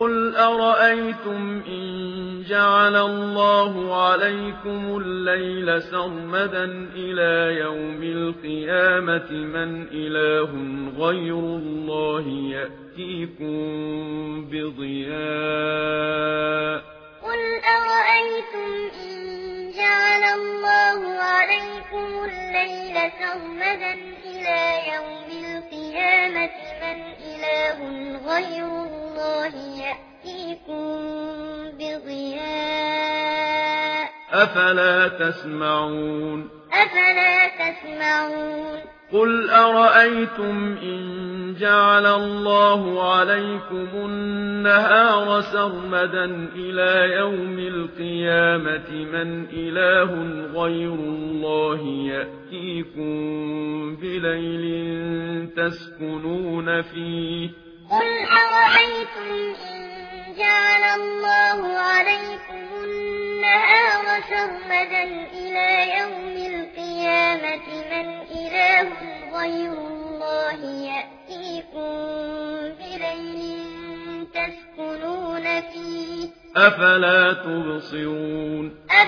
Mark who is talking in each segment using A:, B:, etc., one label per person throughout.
A: قُلْ أَرَأَيْتُمْ إِن جَعَلَ اللَّهُ عَلَيْكُمُ اللَّيْلَ سَرْمَدًا إِلَىٰ يَوْمِ الْقِيَامَةِ مَنْ إِلَٰهٌ غَيْرُ اللَّهِ يَأْتِيكُم بِضِيَاءٍ
B: قُلْ أَرَأَيْتُمْ إِن جَعَلَ اللَّهُ عَلَيْكُمُ اللَّيْلَ سَرْمَدًا إِلَىٰ يَوْمِ الْقِيَامَةِ مَنْ إِلَٰهٌ غَيْرُ اللَّهِ يَأْتِيكُم بِضِيَاءٍ
A: أَفَلَا تَسْمَعُونَ قُلْ أَرَأَيْتُمْ إِن جَعَلَ اللَّهُ عَلَيْكُمُ النَّهَارَ سَرْمَدًا إِلَىٰ يَوْمِ الْقِيَامَةِ مَنْ إِلَٰهٌ غَيْرُ اللَّهِ يَأْتِيكُم بِلَيْلٍ تَسْكُنُونَ فِيهِ
B: قُلْ أَرَأَيْتُمْ إِن جَعَلَ اللَّهُ عَلَيْكُمُ النَّهَارَ سَرْمَدًا إِلَىٰ يَوْمِ الْقِيَامَةِ مَنْ إِلَٰهٌ غَيْرُ اللَّهِ يَأْتِيكُم بِلَيْلٍ تَسْكُنُونَ فِيهِ
A: أَفَلَا تُبْصِرُونَ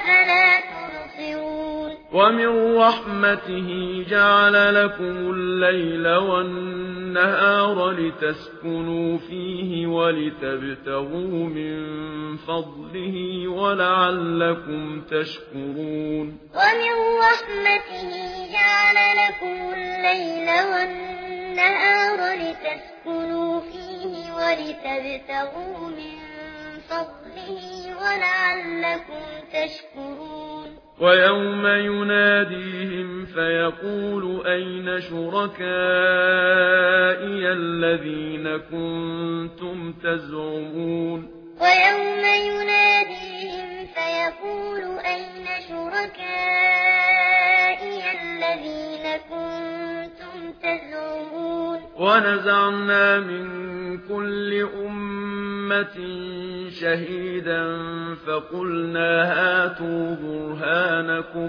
A: وَمِن رَّحْمَتِهِ جَعَلَ لَكُمُ اللَّيْلَ وَالنَّهَارَ لِتَسْكُنُوا فِيهِ وَلِتَبْتَغُوا مِن فَضْلِهِ وَلَعَلَّكُمْ تَشْكُرُونَ
B: وَمِن رَّحْمَتِهِ جَعَلَ لَكُمُ اللَّيْلَ وَالنَّهَارَ لِتَسْكُنُوا فِيهِ وَلِتَبْتَغُوا مِن فَضْلِهِ وَلَعَلَّكُمْ تَشْكُرُونَ
A: وَيَوْمَ يُنَادِيهِمْ فَيَقُولُ أَيْنَ شُرَكَائِيَ الَّذِينَ كُنتُمْ تَزْعُمُونَ
B: وَيَوْمَ يُنَادِيهِمْ فَيَقُولُ أَيْنَ شُرَكَائِيَ الَّذِينَ كُنتُمْ تَزْعُمُونَ
A: وَنَزَعْنَا مِن كُلِّ أُمَّةٍ شَهِيدًا فَقُلْنَا هَاتُوا بُرْهَانَكُمْ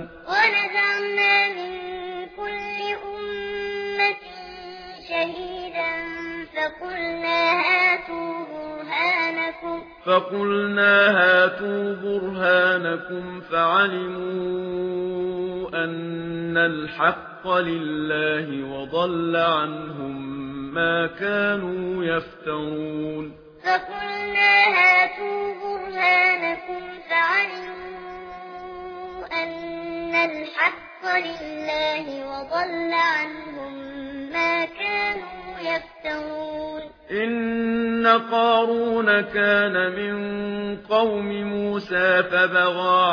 A: فَعَلِمُوا أَنَّ الْحَقَّ لِلَّهِ وَضَلَّ عَنْهُم مَّا كَانُوا يَفْتَرُونَ
B: فَقُلْنَا هَاتُوا بُرْهَانَكُمْ فَعَلِمُوا أَنَّ الْحَقَّ لِلَّهِ وَضَلَّ عَنْهُم مَّا كَانُوا يَفْتَرُونَ
A: إِنَّ قَارُونَ كَانَ مِن قَوْمِ مُوسَىٰ فَبَغَىٰ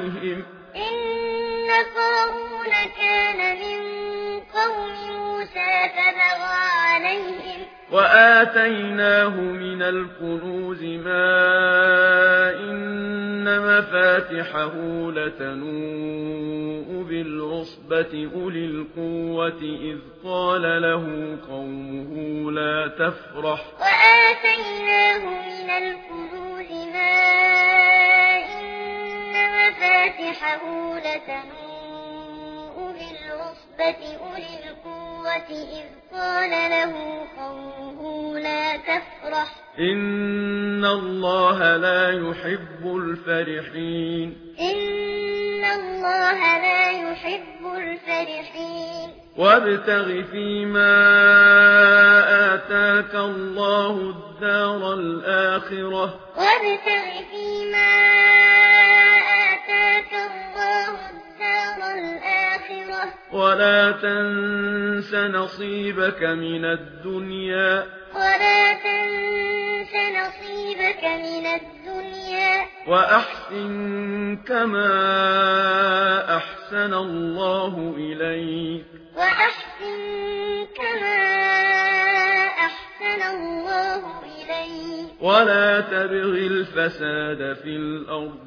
A: عَلَيْهِمْ وَآتَيْنَاهُ مِنَ الْكُنُوزِ مَا إِنَّ مَفَاتِحَهُ لَتَنُوءُ بِالْعُصْبَةِ أُولِي الْقُوَّةِ إِذْ قَالَ لَهُ قَوْمُهُ لَا تَفْرَحْ
B: وَآتَيْنَاهُ مِنَ الْكُنُوزِ مَا إِنَّ مَفَاتِحَهُ لَتَنُوءُ بِالْعُصْبَةِ أُولِي الْقُوَّةِ إِذْ قَالَ له قومه لا تفرح
A: إن الله لا يحب الفرحين وابتغ فيما آتاك الله الدار الآخرة ولا تنس نصيبك من الدنيا وأحسن كما أحسن الله إليك ولا تبغ الفساد في الأرض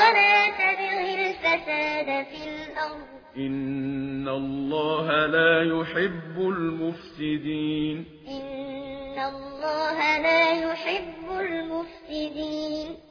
A: إن الله لا يحب المفسدين